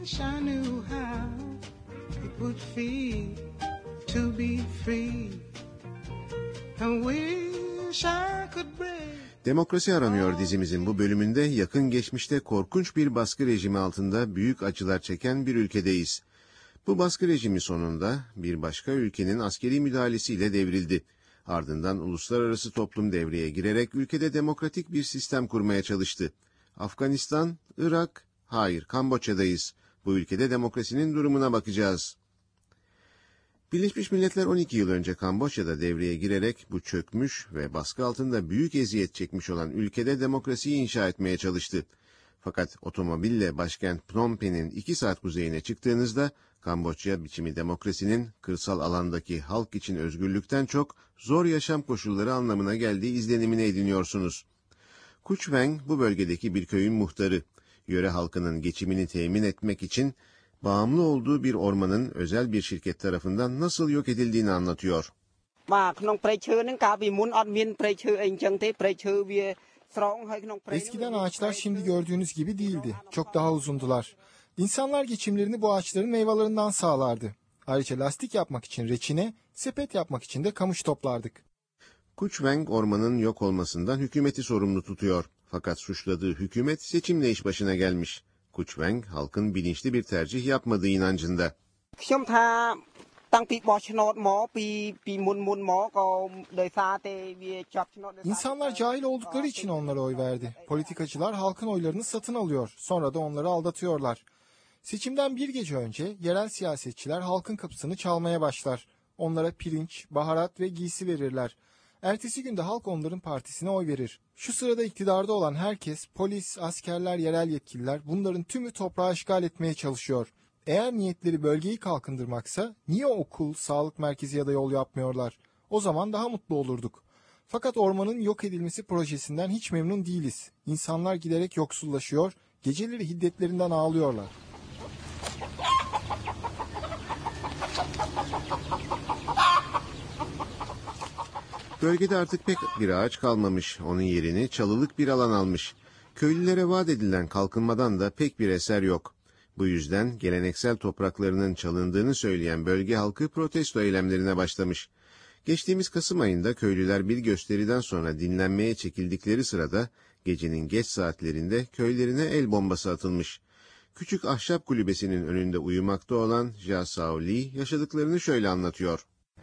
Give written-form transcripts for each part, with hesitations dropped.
wish I knew how it would feel to be free. I wish I could break. Demokrasi Aranıyor dizimizin bu bölümünde yakın geçmişte korkunç bir baskı rejimi altında büyük acılar çeken bir ülkedeyiz. Bu baskı rejimi sonunda bir başka ülkenin askeri müdahalesiyle devrildi. Ardından uluslararası toplum devreye girerek ülkede demokratik bir sistem kurmaya çalıştı. Afganistan, Irak, hayır Kamboçya'dayız. Bu ülkede demokrasinin durumuna bakacağız. Birleşmiş Milletler 12 yıl önce Kamboçya'da devreye girerek bu çökmüş ve baskı altında büyük eziyet çekmiş olan ülkede demokrasiyi inşa etmeye çalıştı. Fakat otomobille başkent Phnom Penh'in 2 saat kuzeyine çıktığınızda Kamboçya biçimi demokrasinin kırsal alandaki halk için özgürlükten çok zor yaşam koşulları anlamına geldiği izlenimini ediniyorsunuz. Kuch Veng bu bölgedeki bir köyün muhtarı. Yöre halkının geçimini temin etmek için bağımlı olduğu bir ormanın özel bir şirket tarafından nasıl yok edildiğini anlatıyor. Eskiden ağaçlar şimdi gördüğünüz gibi değildi. Çok daha uzundular. İnsanlar geçimlerini bu ağaçların meyvelerinden sağlardı. Ayrıca lastik yapmak için reçine, sepet yapmak için de kamış toplardık. Kuch Veng ormanın yok olmasından hükümeti sorumlu tutuyor. Fakat suçladığı hükümet seçimle iş başına gelmiş. Kuch Veng halkın bilinçli bir tercih yapmadığı inancında. İnsanlar cahil oldukları için onlara oy verdi. Politikacılar halkın oylarını satın alıyor. Sonra da onları aldatıyorlar. Seçimden bir gece önce yerel siyasetçiler halkın kapısını çalmaya başlar. Onlara pirinç, baharat ve giysi verirler. Ertesi günde halk onların partisine oy verir. Şu sırada iktidarda olan herkes, polis, askerler, yerel yetkililer bunların tümü toprağı işgal etmeye çalışıyor. Eğer niyetleri bölgeyi kalkındırmaksa niye okul, sağlık merkezi ya da yol yapmıyorlar? O zaman daha mutlu olurduk. Fakat ormanın yok edilmesi projesinden hiç memnun değiliz. İnsanlar giderek yoksullaşıyor, geceleri hiddetlerinden ağlıyorlar. Bölgede artık pek bir ağaç kalmamış, onun yerini çalılık bir alan almış. Köylülere vaat edilen kalkınmadan da pek bir eser yok. Bu yüzden geleneksel topraklarının çalındığını söyleyen bölge halkı protesto eylemlerine başlamış. Geçtiğimiz Kasım ayında köylüler bir gösteriden sonra dinlenmeye çekildikleri sırada gecenin geç saatlerinde köylerine el bombası atılmış. Küçük ahşap kulübesinin önünde uyumakta olan Ja Sao Lee yaşadıklarını şöyle anlatıyor.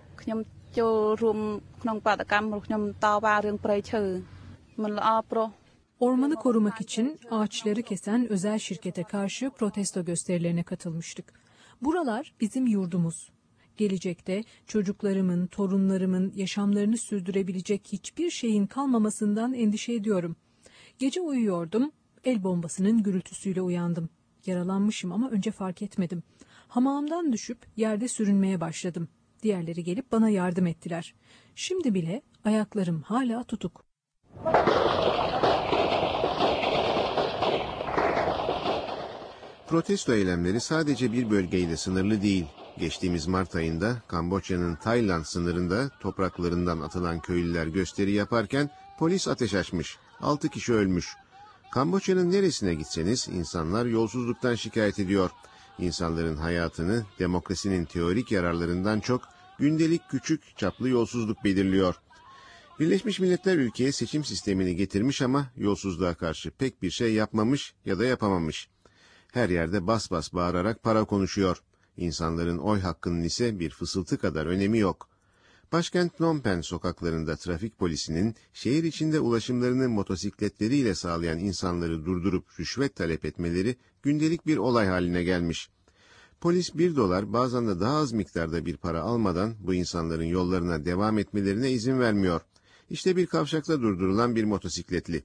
Ormanı korumak için ağaçları kesen özel şirkete karşı protesto gösterilerine katılmıştık. Buralar bizim yurdumuz. Gelecekte çocuklarımın, torunlarımın yaşamlarını sürdürebilecek hiçbir şeyin kalmamasından endişe ediyorum. Gece uyuyordum, el bombasının gürültüsüyle uyandım. Yaralanmışım ama önce fark etmedim. Hamamdan düşüp yerde sürünmeye başladım. Diğerleri gelip bana yardım ettiler. Şimdi bile ayaklarım hala tutuk. Protesto eylemleri sadece bir bölgeyle sınırlı değil. Geçtiğimiz Mart ayında Kamboçya'nın Tayland sınırında topraklarından atılan köylüler gösteri yaparken polis ateş açmış. 6 kişi ölmüş. Kamboçya'nın neresine gitseniz insanlar yolsuzluktan şikayet ediyor. İnsanların hayatını demokrasinin teorik yararlarından çok gündelik küçük çaplı yolsuzluk belirliyor. Birleşmiş Milletler ülkeye seçim sistemini getirmiş ama yolsuzluğa karşı pek bir şey yapmamış ya da yapamamış. Her yerde bas bas bağırarak para konuşuyor. İnsanların oy hakkının ise bir fısıltı kadar önemi yok. Başkent Phnom Penh sokaklarında trafik polisinin şehir içinde ulaşımlarını motosikletleriyle sağlayan insanları durdurup rüşvet talep etmeleri gündelik bir olay haline gelmiş. Polis $1 bazen de daha az miktarda bir para almadan bu insanların yollarına devam etmelerine izin vermiyor. İşte bir kavşakta durdurulan bir motosikletli.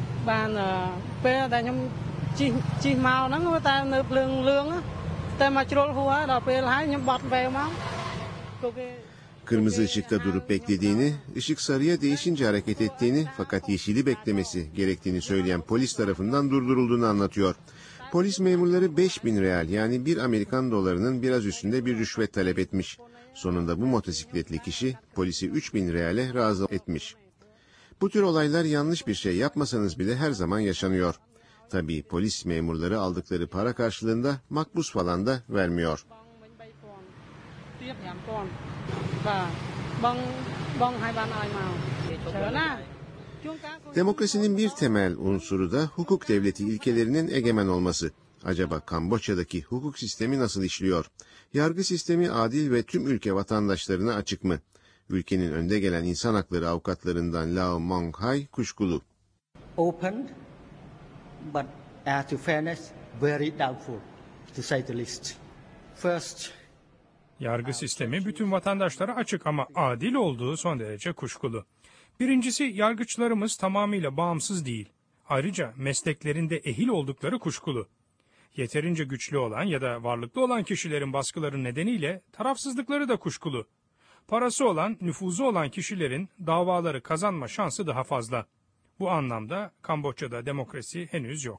Kırmızı ışıkta durup beklediğini, ışık sarıya değişince hareket ettiğini fakat yeşili beklemesi gerektiğini söyleyen polis tarafından durdurulduğunu anlatıyor. Polis memurları 5.000 real yani 1 Amerikan dolarının biraz üstünde bir rüşvet talep etmiş. Sonunda bu motosikletli kişi polisi 3.000 reale razı etmiş. Bu tür olaylar yanlış bir şey yapmasanız bile her zaman yaşanıyor. Tabii polis memurları aldıkları para karşılığında makbuz falan da vermiyor. Demokrasinin bir temel unsuru da hukuk devleti ilkelerinin egemen olması. Acaba Kamboçya'daki hukuk sistemi nasıl işliyor? Yargı sistemi adil ve tüm ülke vatandaşlarına açık mı? Ülkenin önde gelen insan hakları avukatlarından Lau Mong Hai kuşkulu. Open, but as to fairness, very doubtful, to say the least. First, yargı sistemi bütün vatandaşlara açık ama adil olduğu son derece kuşkulu. Birincisi, yargıçlarımız tamamıyla bağımsız değil. Ayrıca mesleklerinde ehil oldukları kuşkulu. Yeterince güçlü olan ya da varlıklı olan kişilerin baskıları nedeniyle tarafsızlıkları da kuşkulu. Parası olan, nüfuzu olan kişilerin davaları kazanma şansı daha fazla. Bu anlamda Kamboçya'da demokrasi henüz yok.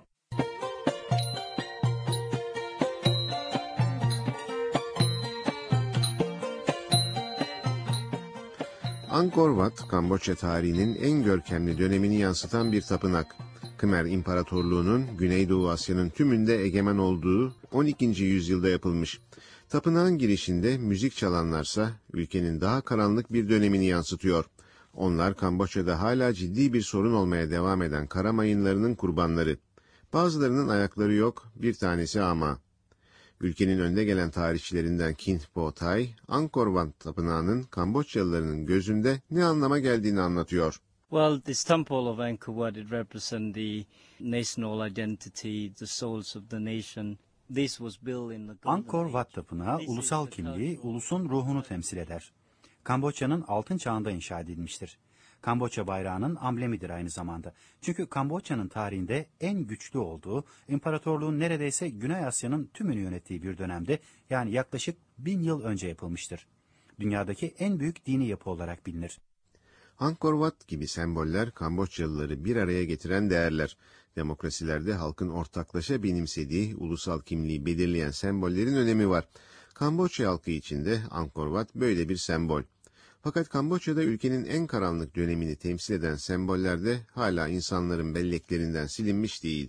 Angkor Wat, Kamboçya tarihinin en görkemli dönemini yansıtan bir tapınak. Khmer İmparatorluğu'nun Güneydoğu Asya'nın tümünde egemen olduğu 12. yüzyılda yapılmış. Tapınağın girişinde müzik çalanlarsa ülkenin daha karanlık bir dönemini yansıtıyor. Onlar Kamboçya'da hala ciddi bir sorun olmaya devam eden kara mayınlarının kurbanları. Bazılarının ayakları yok, bir tanesi ama. Ülkenin önde gelen tarihçilerinden Kint Po Thai, Angkor Wat Tapınağı'nın Kamboçyalılarının gözünde ne anlama geldiğini anlatıyor. Well, this temple of Angkor Wat, it represents the national identity, the souls of the nation. This was built in the Angkor Wat Tapınağı, ulusal kimliği, ulusun ruhunu temsil eder. Kamboçya'nın altın çağında inşa edilmiştir. Kamboçya bayrağının amblemidir aynı zamanda. Çünkü Kamboçya'nın tarihinde en güçlü olduğu, imparatorluğun neredeyse Güney Asya'nın tümünü yönettiği bir dönemde, yani yaklaşık 1000 yıl önce yapılmıştır. Dünyadaki en büyük dini yapı olarak bilinir. Angkor Wat gibi semboller Kamboçyalıları bir araya getiren değerler. Demokrasilerde halkın ortaklaşa benimsediği ulusal kimliği belirleyen sembollerin önemi var. Kamboçya halkı için de Angkor Wat böyle bir sembol. Fakat Kamboçya'da ülkenin en karanlık dönemini temsil eden semboller de hala insanların belleklerinden silinmiş değil.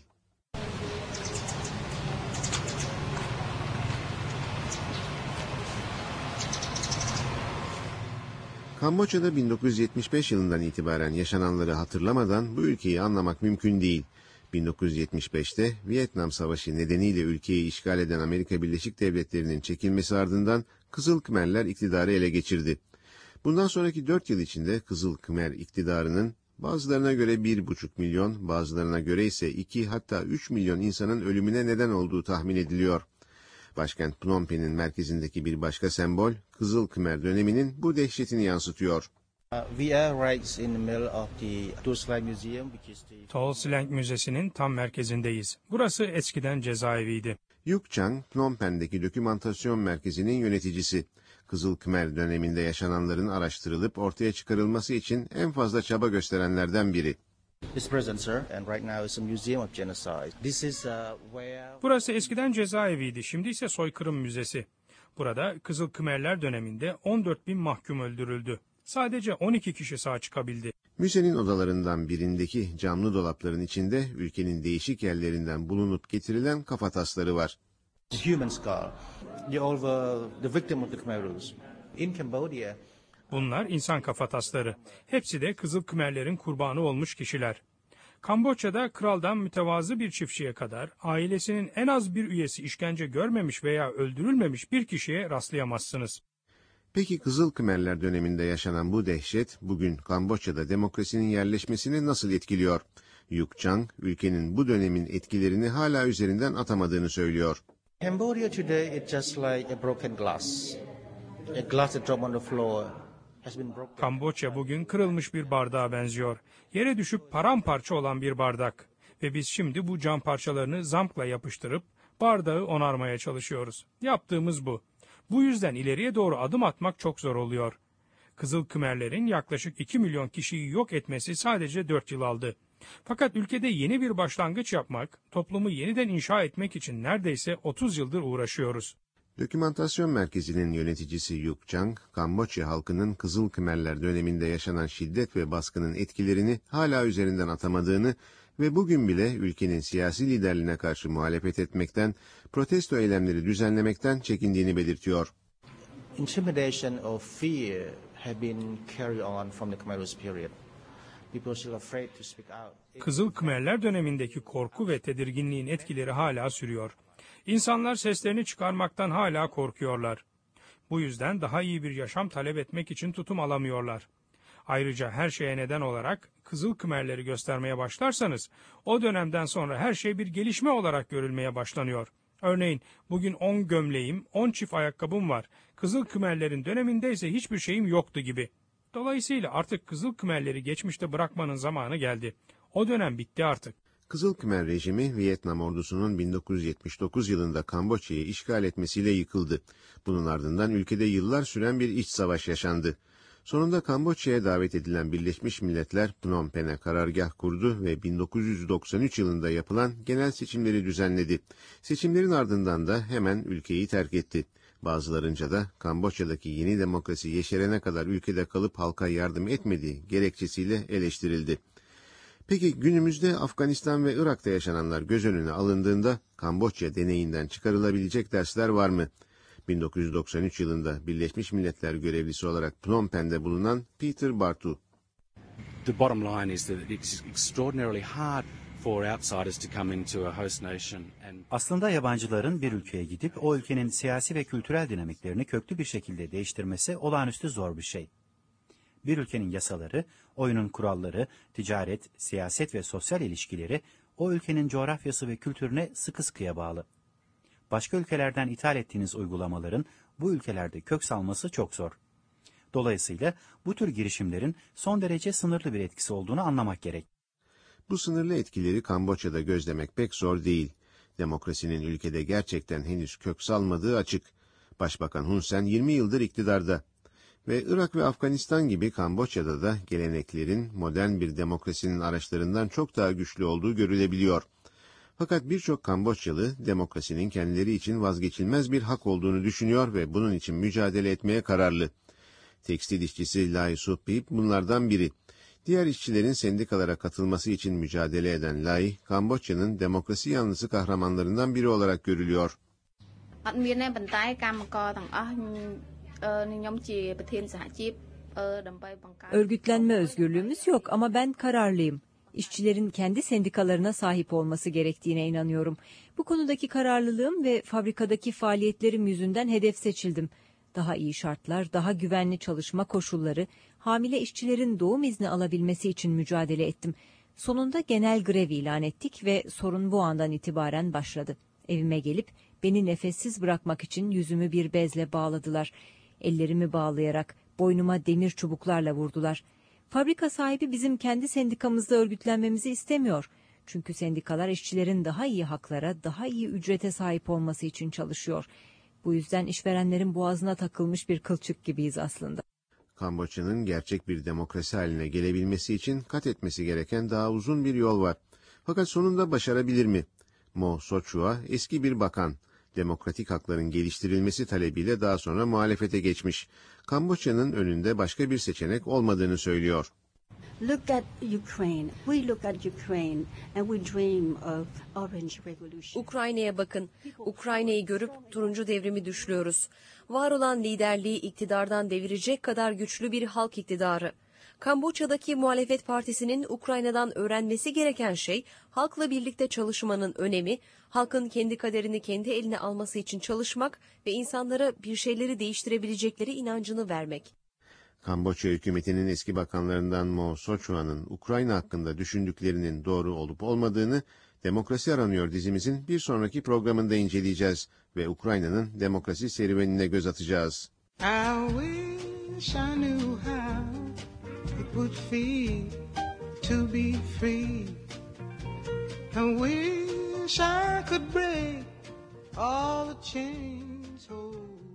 Kamboçya'da 1975 yılından itibaren yaşananları hatırlamadan bu ülkeyi anlamak mümkün değil. 1975'te Vietnam Savaşı nedeniyle ülkeyi işgal eden Amerika Birleşik Devletleri'nin çekilmesi ardından Kızıl Khmerler iktidarı ele geçirdi. Bundan sonraki 4 yıl içinde Kızıl Khmer iktidarının bazılarına göre 1,5 milyon, bazılarına göre ise 2 hatta 3 milyon insanın ölümüne neden olduğu tahmin ediliyor. Başkent Phnom Penh'in merkezindeki bir başka sembol, Kızıl Khmer döneminin bu dehşetini yansıtıyor. Tol Slang Müzesi'nin tam merkezindeyiz. Burası eskiden cezaeviydi. Yuk Chang, Phnom Penh'deki dokümantasyon merkezinin yöneticisi. Kızıl Khmer döneminde yaşananların araştırılıp ortaya çıkarılması için en fazla çaba gösterenlerden biri. Burası eskiden cezaeviydi, şimdi ise soykırım müzesi. Burada Kızıl Khmerler döneminde 14.000 mahkum öldürüldü. Sadece 12 kişi sağ çıkabildi. Müzenin odalarından birindeki camlı dolapların içinde ülkenin değişik yerlerinden bulunup getirilen kafatasları var. Bunlar insan kafatasları. Hepsi de Kızıl Khmerlerin kurbanı olmuş kişiler. Kamboçya'da kraldan mütevazı bir çiftçiye kadar ailesinin en az bir üyesi işkence görmemiş veya öldürülmemiş bir kişiye rastlayamazsınız. Peki Kızıl Khmerler döneminde yaşanan bu dehşet bugün Kamboçya'da demokrasinin yerleşmesini nasıl etkiliyor? Yuk Chang, ülkenin bu dönemin etkilerini hala üzerinden atamadığını söylüyor. Cambodia today is just like a broken glass. A glass that dropped on the floor has been broken. Kamboçya bugün kırılmış bir bardağa benziyor. Yere düşüp paramparça olan bir bardak. Ve biz şimdi bu cam parçalarını zampla yapıştırıp bardağı onarmaya çalışıyoruz. Yaptığımız bu. Bu yüzden ileriye doğru adım atmak çok zor oluyor. Kızıl Khmerlerin yaklaşık 2 milyon kişiyi yok etmesi sadece 4 yıl aldı. Fakat ülkede yeni bir başlangıç yapmak, toplumu yeniden inşa etmek için neredeyse 30 yıldır uğraşıyoruz. Dokümantasyon Merkezi'nin yöneticisi Yuk Chang, Kamboçya halkının Kızıl Khmerler döneminde yaşanan şiddet ve baskının etkilerini hala üzerinden atamadığını ve bugün bile ülkenin siyasi liderliğine karşı muhalefet etmekten, protesto eylemleri düzenlemekten çekindiğini belirtiyor. Intimidation or fear have been carried on from the Khmer Rouge period. People are still afraid to speak out. Kızıl Khmerler dönemindeki korku ve tedirginliğin etkileri hala sürüyor. İnsanlar seslerini çıkarmaktan hala korkuyorlar. Bu yüzden daha iyi bir yaşam talep etmek için tutum alamıyorlar. Ayrıca her şeye neden olarak Kızıl Khmerleri göstermeye başlarsanız, o dönemden sonra her şey bir gelişme olarak görülmeye başlanıyor. Örneğin bugün 10 gömleğim, 10 çift ayakkabım var. Kızıl Khmerlerin dönemindeyse hiçbir şeyim yoktu gibi. Dolayısıyla artık Kızıl Khmerleri geçmişte bırakmanın zamanı geldi. O dönem bitti artık. Kızıl Khmer rejimi Vietnam ordusunun 1979 yılında Kamboçya'yı işgal etmesiyle yıkıldı. Bunun ardından ülkede yıllar süren bir iç savaş yaşandı. Sonunda Kamboçya'ya davet edilen Birleşmiş Milletler Phnom Penh'e karargah kurdu ve 1993 yılında yapılan genel seçimleri düzenledi. Seçimlerin ardından da hemen ülkeyi terk etti. Bazılarınca da Kamboçya'daki yeni demokrasi yeşerene kadar ülkede kalıp halka yardım etmediği gerekçesiyle eleştirildi. Peki günümüzde Afganistan ve Irak'ta yaşananlar göz önüne alındığında Kamboçya deneyinden çıkarılabilecek dersler var mı? 1993 yılında Birleşmiş Milletler görevlisi olarak Phnom Penh'de bulunan Peter Bartu. The bottom line is that it's extraordinarily hard for outsiders to come into a host nation and Aslında yabancıların bir ülkeye gidip o ülkenin siyasi ve kültürel dinamiklerini köklü bir şekilde değiştirmesi olağanüstü zor bir şey. Bir ülkenin yasaları, oyunun kuralları, ticaret, siyaset ve sosyal ilişkileri o ülkenin coğrafyası ve kültürüne sıkı sıkıya bağlı. Başka ülkelerden ithal ettiğiniz uygulamaların bu ülkelerde kök salması çok zor. Dolayısıyla bu tür girişimlerin son derece sınırlı bir etkisi olduğunu anlamak gerek. Bu sınırlı etkileri Kamboçya'da gözlemek pek zor değil. Demokrasinin ülkede gerçekten henüz kök salmadığı açık. Başbakan Hun Sen 20 yıldır iktidarda. Ve Irak ve Afganistan gibi Kamboçya'da da geleneklerin modern bir demokrasinin araçlarından çok daha güçlü olduğu görülebiliyor. Fakat birçok Kamboçyalı demokrasinin kendileri için vazgeçilmez bir hak olduğunu düşünüyor ve bunun için mücadele etmeye kararlı. Tekstil işçisi Lai Suphip bunlardan biri. Diğer işçilerin sendikalara katılması için mücadele eden Lai, Kamboçya'nın demokrasi yanlısı kahramanlarından biri olarak görülüyor. Örgütlenme özgürlüğümüz yok ama ben kararlıyım. İşçilerin kendi sendikalarına sahip olması gerektiğine inanıyorum. Bu konudaki kararlılığım ve fabrikadaki faaliyetlerim yüzünden hedef seçildim. Daha iyi şartlar, daha güvenli çalışma koşulları, hamile işçilerin doğum izni alabilmesi için mücadele ettim. Sonunda genel grev ilan ettik ve sorun bu andan itibaren başladı. Evime gelip beni nefessiz bırakmak için yüzümü bir bezle bağladılar. Ellerimi bağlayarak boynuma demir çubuklarla vurdular. Fabrika sahibi bizim kendi sendikamızda örgütlenmemizi istemiyor. Çünkü sendikalar işçilerin daha iyi haklara, daha iyi ücrete sahip olması için çalışıyor. Bu yüzden işverenlerin boğazına takılmış bir kılçık gibiyiz aslında. Kamboçya'nın gerçek bir demokrasi haline gelebilmesi için kat etmesi gereken daha uzun bir yol var. Fakat sonunda başarabilir mi? Mo Sochua eski bir bakan. Demokratik hakların geliştirilmesi talebiyle daha sonra muhalefete geçmiş. Kamboçya'nın önünde başka bir seçenek olmadığını söylüyor. Look at Ukraine. We look at Ukraine and we dream of Orange Revolution. Ukrayna'ya bakın. Ukrayna'yı görüp turuncu devrimi düşlüyoruz. Var olan liderliği iktidardan devirecek kadar güçlü bir halk iktidarı. Kamboçya'daki muhalefet partisinin Ukrayna'dan öğrenmesi gereken şey, halkla birlikte çalışmanın önemi, halkın kendi kaderini kendi eline alması için çalışmak ve insanlara bir şeyleri değiştirebilecekleri inancını vermek. Kamboçya hükümetinin eski bakanlarından Mo Sochua'nın Ukrayna hakkında düşündüklerinin doğru olup olmadığını Demokrasi Aranıyor dizimizin bir sonraki programında inceleyeceğiz ve Ukrayna'nın demokrasi serüvenine göz atacağız. I wish I knew how it would feel to be free. I wish I could break all the chains holding